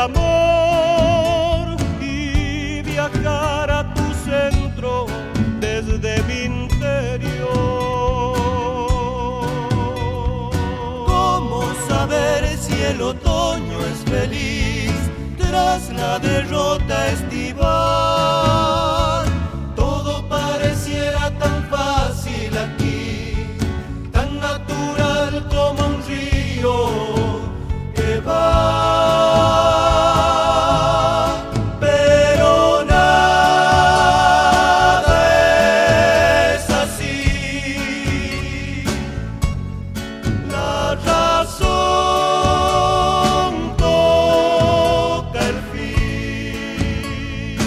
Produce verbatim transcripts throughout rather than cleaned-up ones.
amor y viajar a tu centro desde mi interior. ¿Cómo saber si el otoño es feliz tras la derrota estival? Todo pareciera tan fácil aquí, tan natural como un río que va, pero nada es así. La razón toca el fin.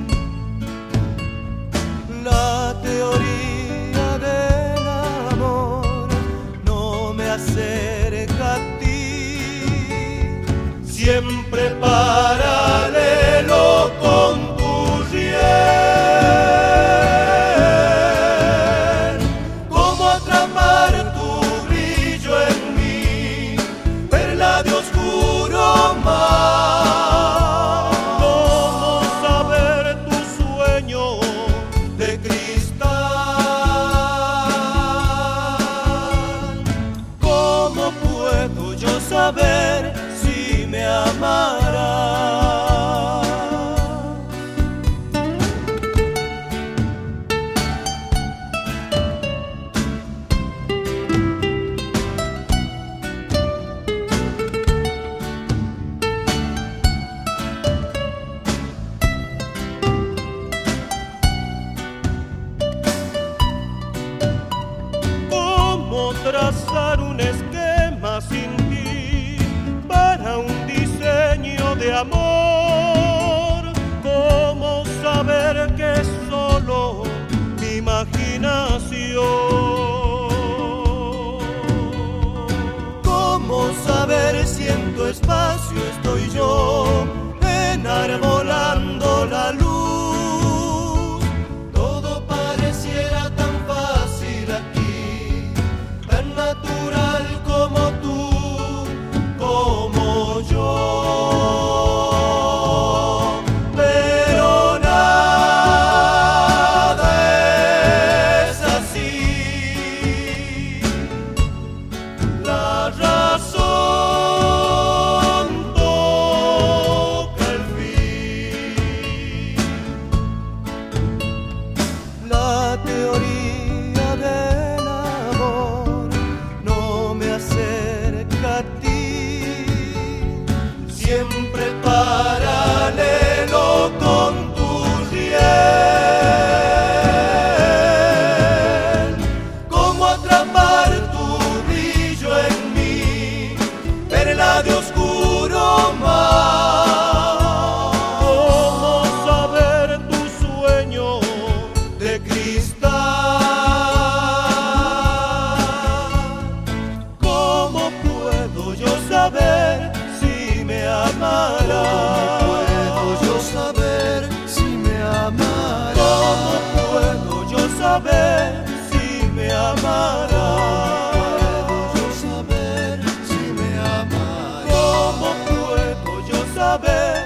La teoría del amor no me acerca a ti, siempre paralelo con tu riel. ¿Cómo atrapar tu brillo en mí, perla de oscuro mar? ¿Cómo saber tu sueño De cristal, ¿cómo puedo yo saber si me amarás? ¿Cómo trazar un esquema sin ti para un diseño de amor? ¿Cómo saber que es solo mi imaginación? ¿Cómo saber si en tu espacio estoy yo, enarbolando la luz? Todo pareciera tan fácil aquí, tan natural como tú, como yo, pero nada es así. La razón toca el fin. La teoría del amor no me acerca a ti, siempre paralelo con tu riel. ¿Cómo atrapar tu brillo en mí, perla de oscuro mar? ¿Cómo saber tu sueño De cristal, ¿cómo puedo yo saber si me amarás? ¿Cómo puedo yo saber si me amarás? ¿Cómo puedo yo saber si me amarás? ¿Puedo yo saber si me amarás? ¿Cómo puedo yo saber